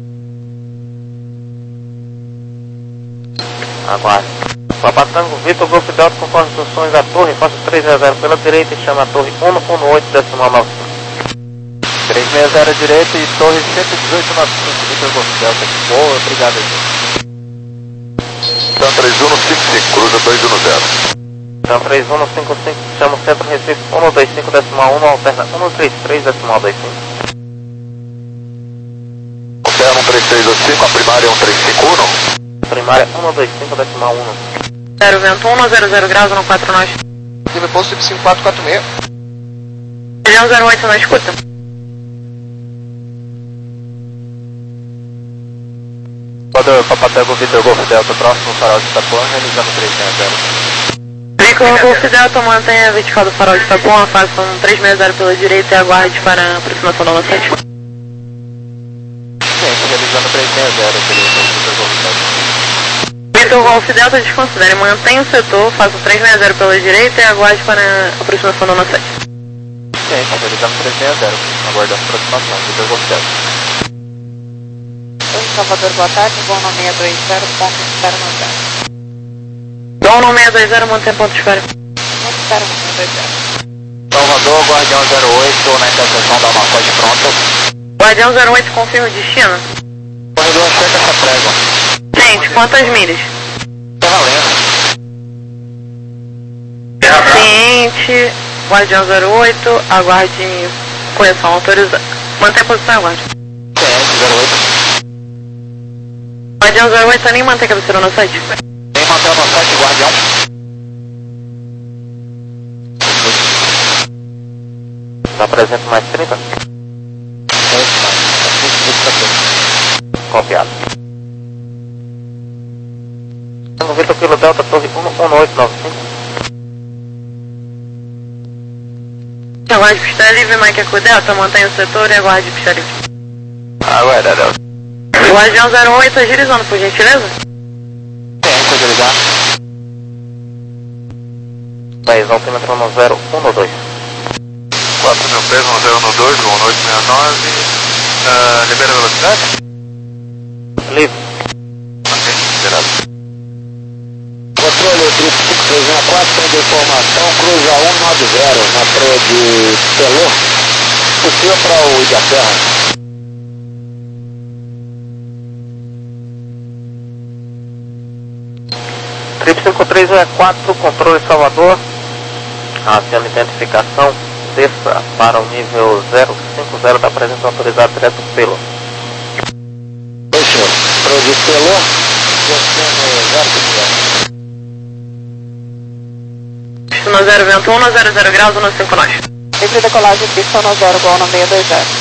[SPEAKER 3] Aguarde. Papatango, Vitor Golf Delta, conforme instruções da torre, faça três seis zero pela direita e chama a torre um um oito decimal nove cinco.
[SPEAKER 4] três seis zero direita e torre cento e dezoito nove cinco, Vitor Golf Delta. Boa, obrigado aí. Então três um cinco cinco, cruza dois um zero.
[SPEAKER 3] Então três um cinco cinco, chama o centro Recife um dois cinco decimal um, alterna um três três decimal dois cinco.
[SPEAKER 4] Alterna um três três dois cinco, a primária é um três cinco um.
[SPEAKER 3] Primária um dois cinco decimal um.
[SPEAKER 1] zero vento um no zero zero graus no quatro nós.
[SPEAKER 2] Nível posto cinco quatro quatro seis.
[SPEAKER 1] Região zero oito na escuta.
[SPEAKER 4] Quando Papatango, Vitor Golf Delta, próximo farol de Itapuã, realizando três seis zero.
[SPEAKER 1] Veículo Golf Delta, mantenha a vertical do farol de Itapuã, faça um três seis zero pela direita e aguarde para a aproximação da nossa sete.
[SPEAKER 4] Sim, realizando três seis zero, Vitor Golf Delta.
[SPEAKER 1] Vitor Golf Delta, desconsidere, mantenha o setor, faça o três seis zero pela direita e aguarde para a aproximação da nossa sete.
[SPEAKER 4] Sim, realizando três seis zero, aguardando a aproximação, Vitor Golf Delta.
[SPEAKER 6] Oi, Salvador, boa tarde, Gol no seis dois zero, ponto de espera no zero.
[SPEAKER 1] Gol no seis dois zero, mantém ponto de espera.
[SPEAKER 6] Ponto de espera no seis dois zero.
[SPEAKER 4] Salvador, Guardião zero oito, na interseção da Marcos pronto.
[SPEAKER 1] Guardião zero oito, confirma o destino.
[SPEAKER 4] Corredor checa essa prégua.
[SPEAKER 1] Gente, quantas milhas?
[SPEAKER 4] Tá valendo.
[SPEAKER 1] Ciente, Guardião zero oito, aguarde correção autorizada. Mantém a posição e aguarde.
[SPEAKER 4] Ciente, zero oito.
[SPEAKER 1] Guardião zero oito, nem mantém a cabeceira no site.
[SPEAKER 4] Tem manter no site, Guardião.
[SPEAKER 3] Está presente mais trinta? Copiado. Tango Vitor Kilo Delta, torre um um oito nove cinco.
[SPEAKER 1] Aguarde pista livre, Mike Eco Delta, mantenha o setor e aguarde pista livre.
[SPEAKER 4] Aguarda, Delta.
[SPEAKER 1] Guardião zero oito, agilizando, por gentileza.
[SPEAKER 4] Ciente, agilizar.
[SPEAKER 3] dez, altímetro no zero um dois.
[SPEAKER 4] quatro mil pés, um zero um dois, um oito seis nove. Uh, libera a velocidade?
[SPEAKER 3] Livre.
[SPEAKER 4] Ok, liberado.
[SPEAKER 5] Controle Trip cinco três um quatro, tem de informação, cruza um nove zero na praia de Pelô, possível para o Ilha Terra.
[SPEAKER 3] cinco três um quatro, controle Salvador. Aciona identificação, desça para o nível zero cinco zero da presença autorizada direto pelo.
[SPEAKER 5] Oi, senhor. Para o pelo, descendo zero zero.
[SPEAKER 1] Pista zero vento um, zero zero graus, um cinco nós.
[SPEAKER 6] Livre decolagem, pista zero, gol no seis dois zero.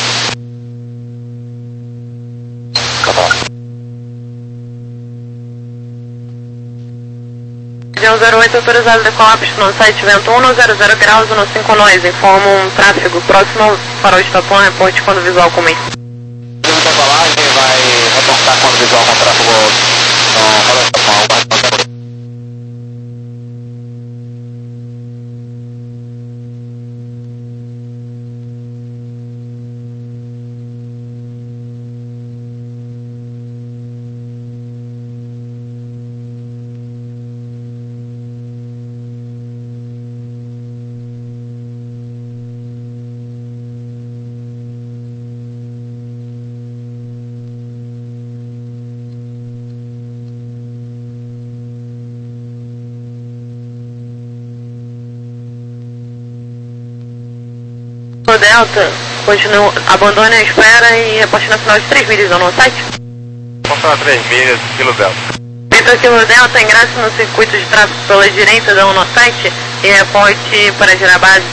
[SPEAKER 1] Região zero oito autorizado decolar pista no site vento um, zero zero graus, um cinco nós. Informa um tráfego próximo ao farol de Itapuã, reporte quando o visual comigo.
[SPEAKER 2] Livre decolagem, vai reportar quando o visual com tráfego no farol de Itapuã.
[SPEAKER 1] Delta, continue, abandone a espera e reporte nacional de três milhas no site.
[SPEAKER 4] Contra três milhas, Kilo Delta.
[SPEAKER 1] Vitor Kilo Delta, ingresse no circuito de tráfego pela direita da no site e reporte para girar base.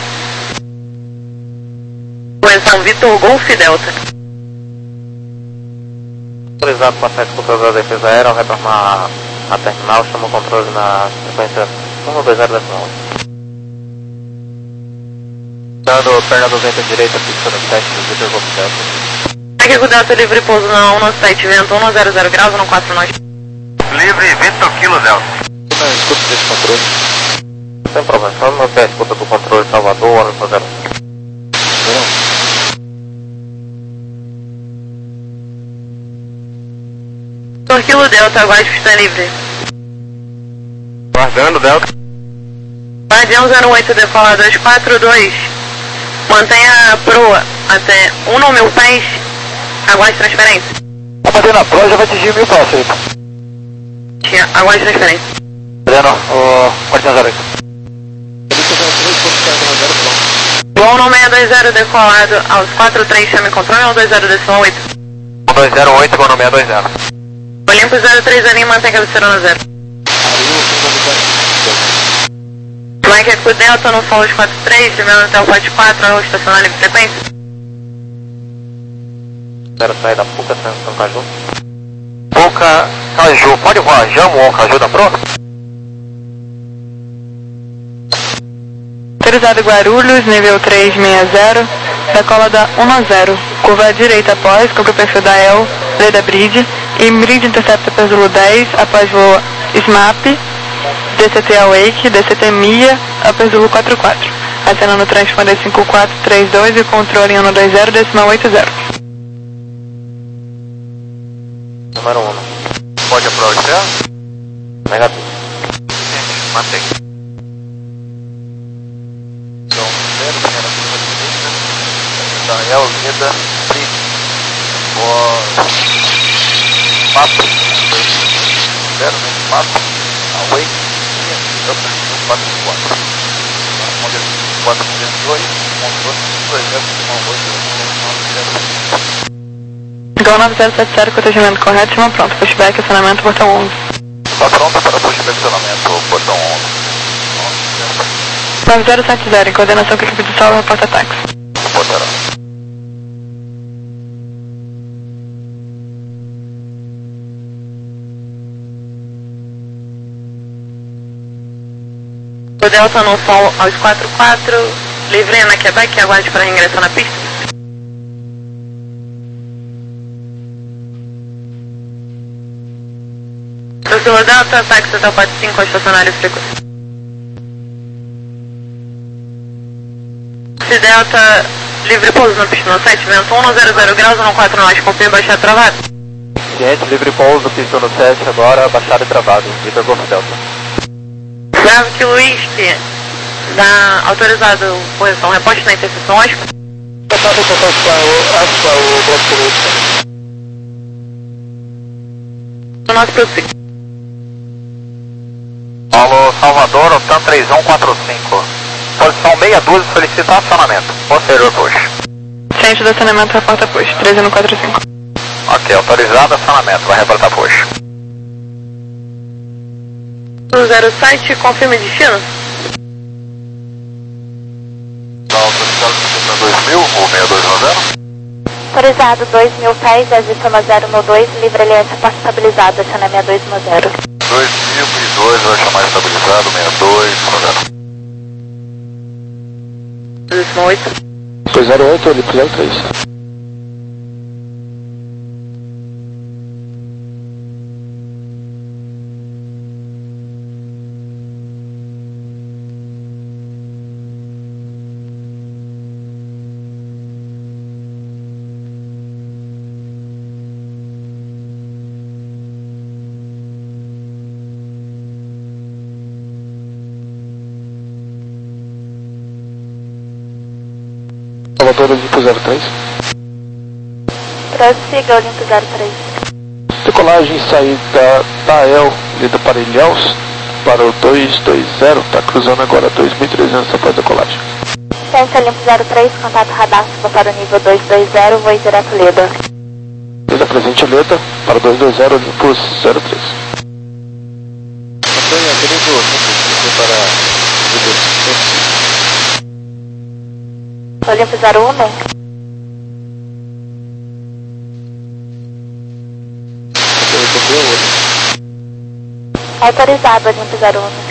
[SPEAKER 1] São Vitor Golf Delta.
[SPEAKER 3] Autorizado para sete controle da defesa aérea, ao retornar a terminal, chama o controle na frequência um dois zero decimal. Dando perna duzentos direita, pista no sete do Vitor Golf Delta.
[SPEAKER 1] Aqui com o Delta livre pouso na um no site, vento um, zero zero graus, um quatro nós.
[SPEAKER 4] Livre, Vitor Kilo Delta.
[SPEAKER 5] Não, escuta desse controle.
[SPEAKER 3] Sem problema, só manter a escuta do controle Salvador, Alfa zero.
[SPEAKER 1] Vitor Kilo Delta, aguarde pista livre.
[SPEAKER 4] Guardando, Delta.
[SPEAKER 1] Guardião zero oito, decolar dois quatro dois. Mantenha a proa até um mil pés. Aguarde transferência.
[SPEAKER 5] Tá batendo a proa, já vai atingir mil pés, Felipe.
[SPEAKER 1] Aguarde transferência.
[SPEAKER 5] Adriano, o Guardião zero oito.
[SPEAKER 1] Voo no seis dois zero, decolado aos quatro três, chame controle, um dois zero decimal oito.
[SPEAKER 4] um dois zero oito, vou no seis dois zero.
[SPEAKER 1] Olimpo zero três zero, mantém cabeceira no zero. Mike Eco Delta no Folos quatro três, chegando até o quatro quatro, estacionar livre frequência.
[SPEAKER 3] Quero sair da Puca, São Caju.
[SPEAKER 2] Puca, Caju, pode voar, Jamo ou Caju da proa?
[SPEAKER 1] Autorizado Guarulhos, nível três seis zero, decola da um a zero. Curva à direita após, com o perfil da E L, Leda Bridge, e Bridge intercepta para Zulu dez, após voo S M A P, D C T Awake, D C T Mia, Upper Zulu quatro quatro. Acenando o transponder cinco quatro três dois e controle um dois zero, decimal oito zero.
[SPEAKER 3] Número um.
[SPEAKER 4] Pode aproveitar?
[SPEAKER 3] Negativo.
[SPEAKER 4] Mantém. Então, zero, primeira curva direita. Da El, Leda, Bridge. Boa. Papo. Zero, papo. Awake. Upper, quatro quatro. Modelo quatro dois, controle dois zero, oito.
[SPEAKER 1] Gol nove zero sete zero, protegimento correto, chama pronto. Pushback, acionamento, portão onze.
[SPEAKER 4] Está pronto para pushback acionamento, portão onze.
[SPEAKER 1] nove zero sete zero, em coordenação com a equipe de solo, reporta táxi.
[SPEAKER 4] Reportará.
[SPEAKER 1] O Delta no sol aos quatro quatro, livre na Quebec, aguarde para ingressar na pista. Profilo Delta, táxi até o quatro cinco, estacionário frequência. Se Delta, livre pouso na pista no sete, vento um, zero zero graus, um quatro nós, confirma baixar travado.
[SPEAKER 3] Ciente, livre pouso, pista no sete, agora baixado e travado. Vitor Golf Delta.
[SPEAKER 1] Bravo Kilo Whisky, da autorizado correção, reposte na interseção Oscar.
[SPEAKER 5] Contato com o Aspa, o Bloco Polícia.
[SPEAKER 1] No nosso prossigo.
[SPEAKER 4] Alfa Salvador, Otan três um quatro cinco. Posição seis doze, solicita acionamento. Posterior push.
[SPEAKER 1] Centro do acionamento, reporta push, três um quatro cinco.
[SPEAKER 4] Ok, autorizado, acionamento, vai reportar push.
[SPEAKER 1] zero sete, confirme destino.
[SPEAKER 4] Tá autorizado dois mil ou seis dois um zero?
[SPEAKER 6] Autorizado dois mil pés, adiciona zero um dois, livre L S, porta estabilizado, acionamento dois um zero.
[SPEAKER 4] dois mil e dois, vai chamar estabilizado, seis dois um zero.
[SPEAKER 1] Posição oito.
[SPEAKER 5] dois zero oito, Olimpo zero três. Salvador, Olimpo zero três.
[SPEAKER 6] Prossiga, Olimpo zero três.
[SPEAKER 5] Decolagem e saída da E L, lida para Ilhéus, para o dois dois zero, está cruzando agora dois mil e trezentos após decolagem.
[SPEAKER 6] Centro Olimpo zero três, contato radar, suba para o nível dois dois zero, voo direto Leda.
[SPEAKER 5] Lida presente Leda, para dois dois zero, Olimpo zero três.
[SPEAKER 2] Montanha Gringo, para
[SPEAKER 6] Olimpo zero um. Autorizado, Olimpo zero um.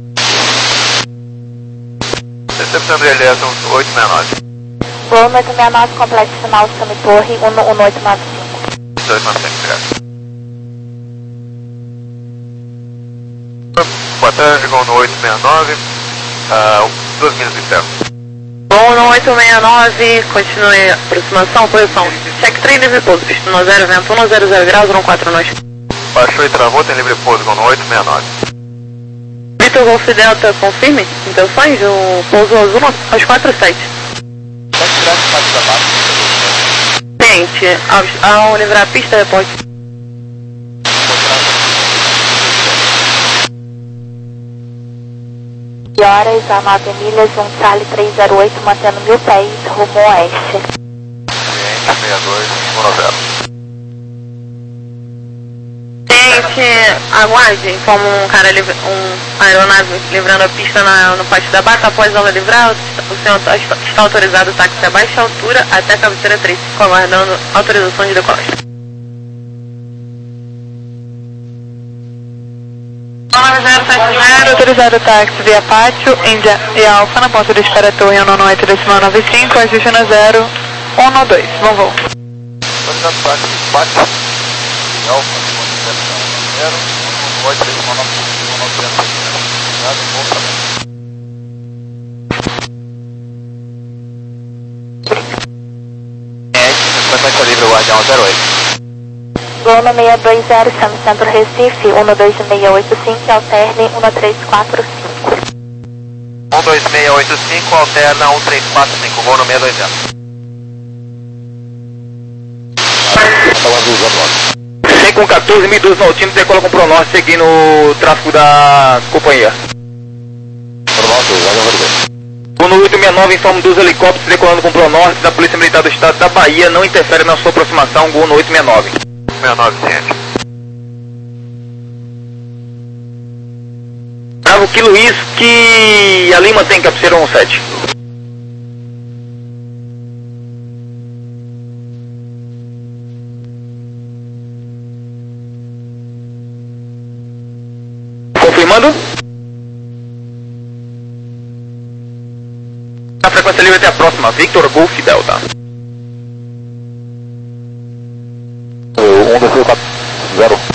[SPEAKER 4] Recepção do L S oito seis nove.
[SPEAKER 6] Voo oito seis nove, complexo final, Sami Torre, um um oito nove cinco.
[SPEAKER 4] dois nove cinco, obrigado. Boa tarde, Gol no oito seis nove, uh, duas milhas de inferno.
[SPEAKER 1] Bom, no oito seis nove, continue aproximação, posição. Check três, livre pouso, pista no zero, vento um zero zero graus, um quatro noite.
[SPEAKER 4] Baixou e travou, tem livre pouso, Gol no oito seis nove.
[SPEAKER 1] Vitor Golf Delta, confirme intenções, o pouso azul aos quatro sete.
[SPEAKER 2] Pode tirar as partes da base.
[SPEAKER 1] Gente, ao, ao livrar a pista, reporte.
[SPEAKER 6] De horas a nove milhas, um Charlie três zero oito, mantendo mil pés, rumo oeste.
[SPEAKER 4] Cliente seis dois um zero.
[SPEAKER 1] Gente, aguarde, como um cara, livre, um aeronave livrando a pista na, no pátio da barca, após ela livrar, o senhor está, está autorizado o táxi a baixa altura até a cabeceira três, aguardando autorização de decolagem. zero sete zero, autorizado o táxi via pátio, Índia e Alfa, na ponta de espera torre um oito decimal nove cinco, ajuste no zero um dois, bom voo.
[SPEAKER 4] Autorizado o táxi, pátio, Alfa, zero um oito decimal nove cinco, obrigado, bom trabalho. Frequência livre, Guardião zero oito.
[SPEAKER 6] Gol no seis dois zero, chame Centro Recife, um dois seis oito cinco, alterne um três quatro cinco.
[SPEAKER 4] um dois seis oito cinco, alterna um três quatro cinco, voo no seis dois zero.
[SPEAKER 3] Vem com quatorze mil e doze Nautilus, decola com o Pronorte, seguindo o tráfego da companhia. O no oito seis nove informa dos helicópteros decolando com o Pronorte da Polícia Militar do Estado da Bahia, não interfere na sua aproximação, Gol no oito seis nove.
[SPEAKER 4] seis nove, ciente.
[SPEAKER 3] Bravo Kilo Whisky, a Lima tem cabeceira um sete. Confirmando? A frequência livre até a próxima, Victor Golf Delta.
[SPEAKER 5] um dois quatro zero.